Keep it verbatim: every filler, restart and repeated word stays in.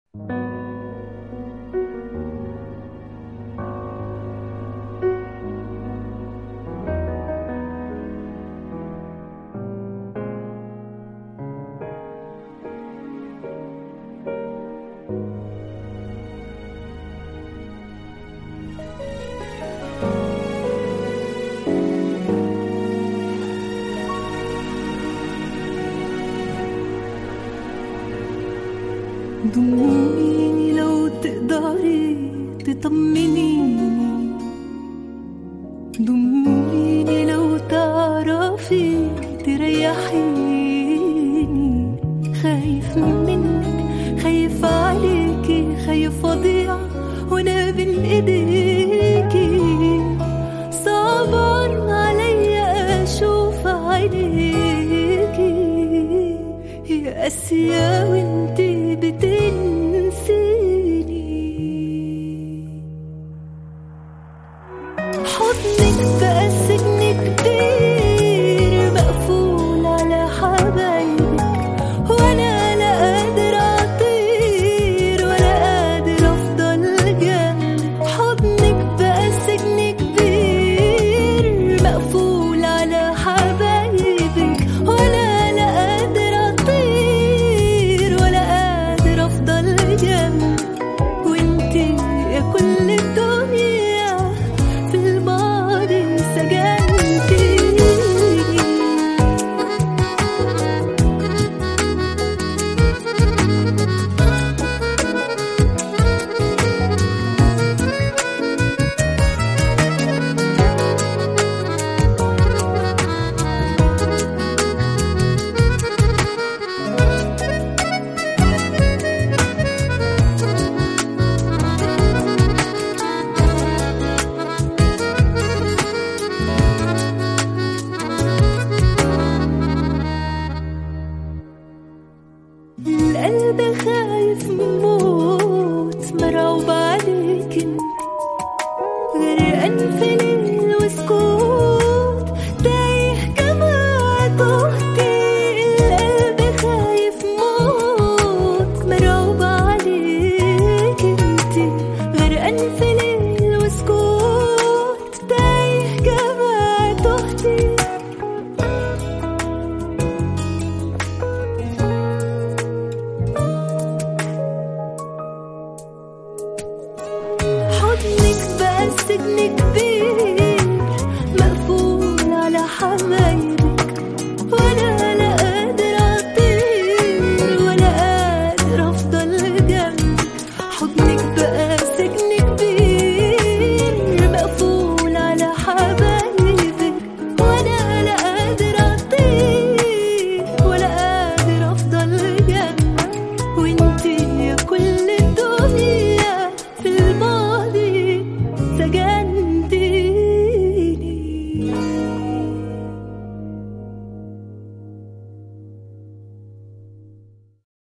ضميني لو تقدري تطمنيني، ضميني لو تعرفي تريحيني. خايف منك، خايف عليكي، خايف أضيع وأنا بين إيديكي. صعبان عليا أشوف عينيكي يا قاسية وانتي بتنسيني. حضنك بقى سجن كبير مقفول على حبايبك، وانا لا قادر اطير ولا قادر افضل جنبك. حضنك بقى سجن كبير مقفول على حبايبك، وانا لا قادر اطير ولا قادر افضل جنبك. وانتي يا كل الدنيا في الماضي سجنتيني. القلب خايف من موت، مرعوب عليك انت، غرقان في ليل وسكوت، تايه كما تهتي. القلب خايف موت، مرعوب عليك انت، غرقان في ليل وسكوت، تايه كما تهتي. حضنك بقى سجن كبير مقفول على حبايبك،